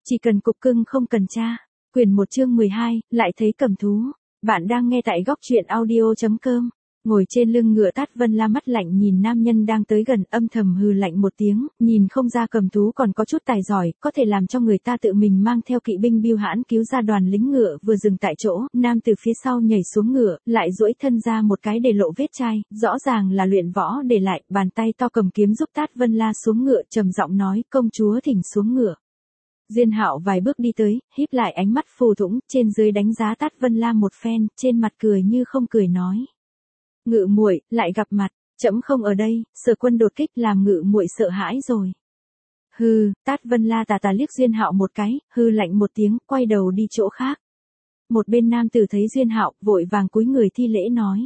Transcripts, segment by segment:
Chỉ cần cục cưng không cần cha. Quyển 1 chương 12, lại thấy cầm thú. Bạn đang nghe tại góc truyện audio.com. Ngồi trên lưng ngựa Tát Vân La mắt lạnh nhìn nam nhân đang tới gần, âm thầm hừ lạnh một tiếng, nhìn không ra cầm thú còn có chút tài giỏi, có thể làm cho người ta tự mình mang theo kỵ binh bưu hãn cứu ra đoàn lính ngựa vừa dừng tại chỗ, nam từ phía sau nhảy xuống ngựa, lại duỗi thân ra một cái để lộ vết chai, rõ ràng là luyện võ để lại, bàn tay to cầm kiếm giúp Tát Vân La xuống ngựa, trầm giọng nói, công chúa thỉnh xuống ngựa. Diên Hạo vài bước đi tới, híp lại ánh mắt phù thủng, trên dưới đánh giá Tát Vân La một phen, trên mặt cười như không cười nói: Ngự muội, lại gặp mặt, trẫm không ở đây, Sở Quân đột kích làm ngự muội sợ hãi rồi. Hừ, Tát Vân La tà tà liếc Diên Hạo một cái, hừ lạnh một tiếng, quay đầu đi chỗ khác. Một bên nam tử thấy Diên Hạo, vội vàng cúi người thi lễ nói: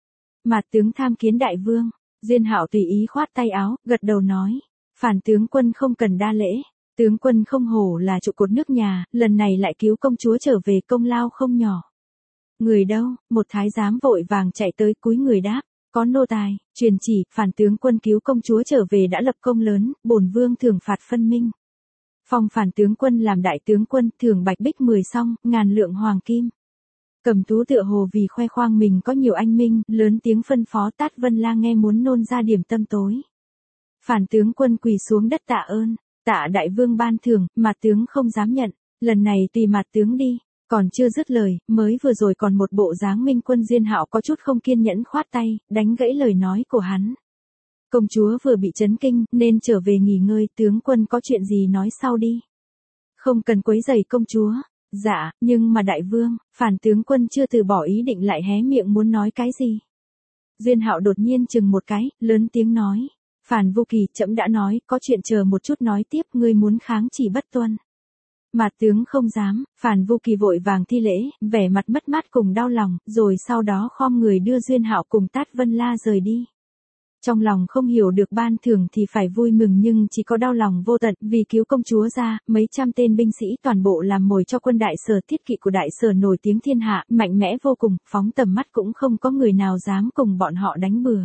Mạt tướng tham kiến đại vương. Diên Hạo tùy ý khoát tay áo, gật đầu nói: Phản tướng quân không cần đa lễ. Tướng quân không hổ là trụ cột nước nhà, lần này lại cứu công chúa trở về, công lao không nhỏ. Người đâu? Một thái giám vội vàng chạy tới cúi người đáp: Có nô tài, truyền chỉ, phản tướng quân cứu công chúa trở về đã lập công lớn, bổn vương thưởng phạt phân minh. Phong phản tướng quân làm đại tướng quân, thưởng bạch bích 10 song, ngàn lượng hoàng kim. Cầm thú tựa hồ vì khoe khoang mình có nhiều anh minh, lớn tiếng phân phó. Tát Vân La nghe muốn nôn ra điểm tâm tối. Phản tướng quân quỳ xuống đất tạ ơn. Tạ đại vương ban thưởng, mà tướng không dám nhận, lần này tùy mặt tướng đi. Còn chưa dứt lời, mới vừa rồi còn một bộ dáng minh quân. Diên Hạo có chút không kiên nhẫn khoát tay, đánh gãy lời nói của hắn. Công chúa vừa bị chấn kinh, nên trở về nghỉ ngơi, tướng quân có chuyện gì nói sau đi. Không cần quấy rầy công chúa. Dạ, nhưng mà đại vương, phản tướng quân chưa từ bỏ ý định lại hé miệng muốn nói cái gì. Diên Hạo đột nhiên chừng một cái, lớn tiếng nói: Phản Vô Kỳ, trẫm đã nói, có chuyện chờ một chút nói tiếp, ngươi muốn kháng chỉ bất tuân. Mạt tướng không dám. Phản Vô Kỳ vội vàng thi lễ, vẻ mặt mất mát cùng đau lòng, rồi sau đó khom người đưa Diên Hạo cùng Tát Vân La rời đi. Trong lòng không hiểu được ban thưởng thì phải vui mừng nhưng chỉ có đau lòng vô tận, vì cứu công chúa ra, mấy trăm tên binh sĩ toàn bộ làm mồi cho quân đại sở. Thiết kỵ của đại sở nổi tiếng thiên hạ, mạnh mẽ vô cùng, phóng tầm mắt cũng không có người nào dám cùng bọn họ đánh bừa.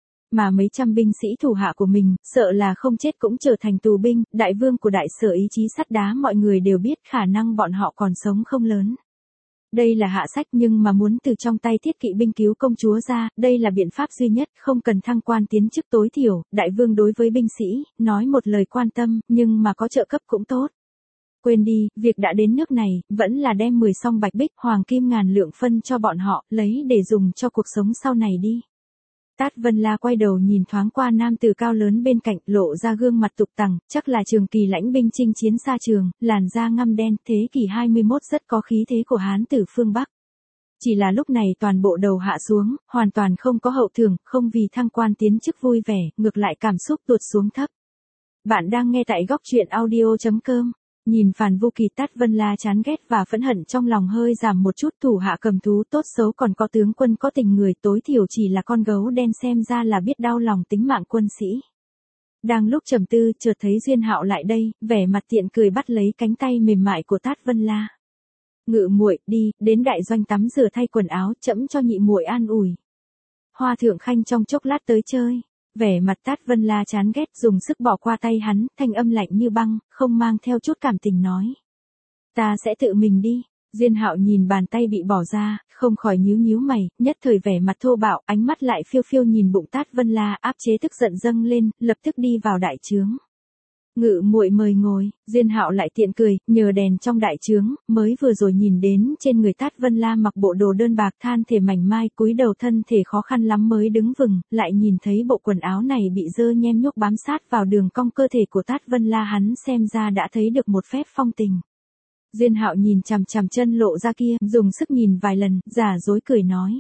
Mà mấy trăm binh sĩ thủ hạ của mình, sợ là không chết cũng trở thành tù binh. Đại vương của đại sở ý chí sắt đá, mọi người đều biết khả năng bọn họ còn sống không lớn. Đây là hạ sách, nhưng mà muốn từ trong tay thiết kỵ binh cứu công chúa ra, đây là biện pháp duy nhất, không cần thăng quan tiến chức tối thiểu. Đại vương đối với binh sĩ, nói một lời quan tâm, nhưng mà có trợ cấp cũng tốt. Quên đi, việc đã đến nước này, vẫn là đem 10 song bạch bích, hoàng kim ngàn lượng phân cho bọn họ, lấy để dùng cho cuộc sống sau này đi. Tát Vân La quay đầu nhìn thoáng qua nam tử cao lớn bên cạnh, lộ ra gương mặt tục tằng, chắc là trường kỳ lãnh binh chinh chiến xa trường, làn da ngăm đen, thế kỷ 21 rất có khí thế của Hán tử phương Bắc. Chỉ là lúc này toàn bộ đầu hạ xuống, hoàn toàn không có hậu thưởng, không vì thăng quan tiến chức vui vẻ, ngược lại cảm xúc tụt xuống thấp. Bạn đang nghe tại góc truyện audio.com. Nhìn Phản Vô Kỳ, Tát Vân La chán ghét và phẫn hận trong lòng hơi giảm một chút. Thủ hạ cầm thú tốt xấu còn có tướng quân có tình người, tối thiểu chỉ là con gấu đen xem ra là biết đau lòng tính mạng quân sĩ. Đang lúc trầm tư, chợt thấy Diên Hạo lại đây, vẻ mặt tiện cười bắt lấy cánh tay mềm mại của Tát Vân La. Ngự muội, đi, đến đại doanh tắm rửa thay quần áo, trẫm cho nhị muội an ủi. Hoa thượng khanh trong chốc lát tới chơi. Vẻ mặt Tát Vân La chán ghét, dùng sức bỏ qua tay hắn, thanh âm lạnh như băng, không mang theo chút cảm tình nói: Ta sẽ tự mình đi. Diên Hạo nhìn bàn tay bị bỏ ra, không khỏi nhíu nhíu mày, nhất thời vẻ mặt thô bạo, ánh mắt lại phiêu phiêu nhìn bụng Tát Vân La, áp chế tức giận dâng lên, lập tức đi vào đại trướng. Ngự muội mời ngồi. Diên Hạo lại tiện cười, nhờ đèn trong đại trướng, mới vừa rồi nhìn đến trên người Tát Vân La mặc bộ đồ đơn bạc than thể mảnh mai, cúi đầu thân thể khó khăn lắm mới đứng vững, lại nhìn thấy bộ quần áo này bị dơ nhem nhuốc bám sát vào đường cong cơ thể của Tát Vân La, hắn xem ra đã thấy được một phép phong tình. Diên Hạo nhìn chằm chằm chân lộ ra kia, dùng sức nhìn vài lần, giả dối cười nói: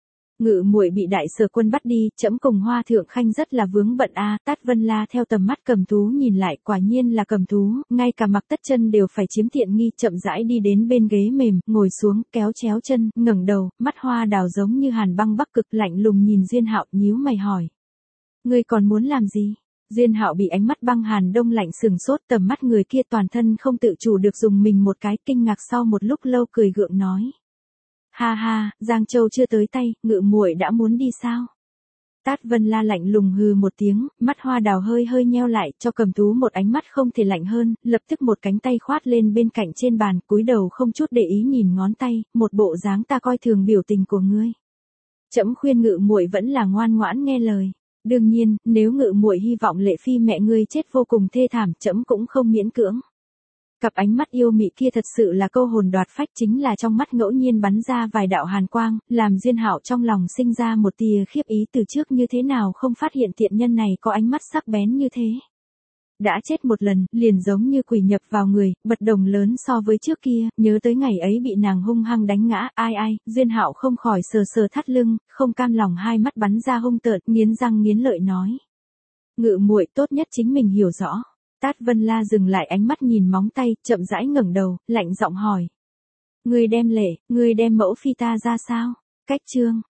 Ngự muội bị đại sở quân bắt đi, trẫm cùng Hoa thượng khanh rất là vướng bận a. Tát Vân La theo tầm mắt cầm thú nhìn lại, quả nhiên là cầm thú, ngay cả mặc tất chân đều phải chiếm tiện nghi. Chậm rãi đi đến bên ghế mềm, ngồi xuống, kéo chéo chân, ngẩng đầu, mắt hoa đào giống như hàn băng bắc cực, lạnh lùng nhìn Diên Hạo, nhíu mày hỏi: Ngươi còn muốn làm gì? Diên Hạo bị ánh mắt băng hàn đông lạnh sừng sốt, tầm mắt người kia toàn thân không tự chủ được dùng mình một cái, kinh ngạc sau một lúc lâu cười gượng nói: Ha ha, Giang Châu chưa tới tay, ngự muội đã muốn đi sao? Tát Vân La lạnh lùng hừ một tiếng, mắt hoa đào hơi hơi nheo lại, cho Cầm Tú một ánh mắt không thể lạnh hơn, lập tức một cánh tay khoát lên bên cạnh trên bàn, cúi đầu không chút để ý nhìn ngón tay, một bộ dáng ta coi thường biểu tình của ngươi. Trẫm khuyên Ngự muội vẫn là ngoan ngoãn nghe lời. Đương nhiên, nếu Ngự muội hy vọng Lệ phi mẹ ngươi chết vô cùng thê thảm, trẫm cũng không miễn cưỡng. Cặp ánh mắt yêu mị kia thật sự là câu hồn đoạt phách, chính là trong mắt ngẫu nhiên bắn ra vài đạo hàn quang, làm Duyên Hạo trong lòng sinh ra một tia khiếp ý, từ trước như thế nào không phát hiện tiện nhân này có ánh mắt sắc bén như thế. Đã chết một lần, liền giống như quỷ nhập vào người, bất đồng lớn so với trước kia, nhớ tới ngày ấy bị nàng hung hăng đánh ngã, ai, Duyên Hạo không khỏi sờ sờ thắt lưng, không cam lòng hai mắt bắn ra hung tợn, nghiến răng nghiến lợi nói. Ngự muội tốt nhất chính mình hiểu rõ. Tát Vân La dừng lại ánh mắt nhìn móng tay, chậm rãi ngẩng đầu, lạnh giọng hỏi. Ngươi đem mẫu phi ta ra sao? Cách chương.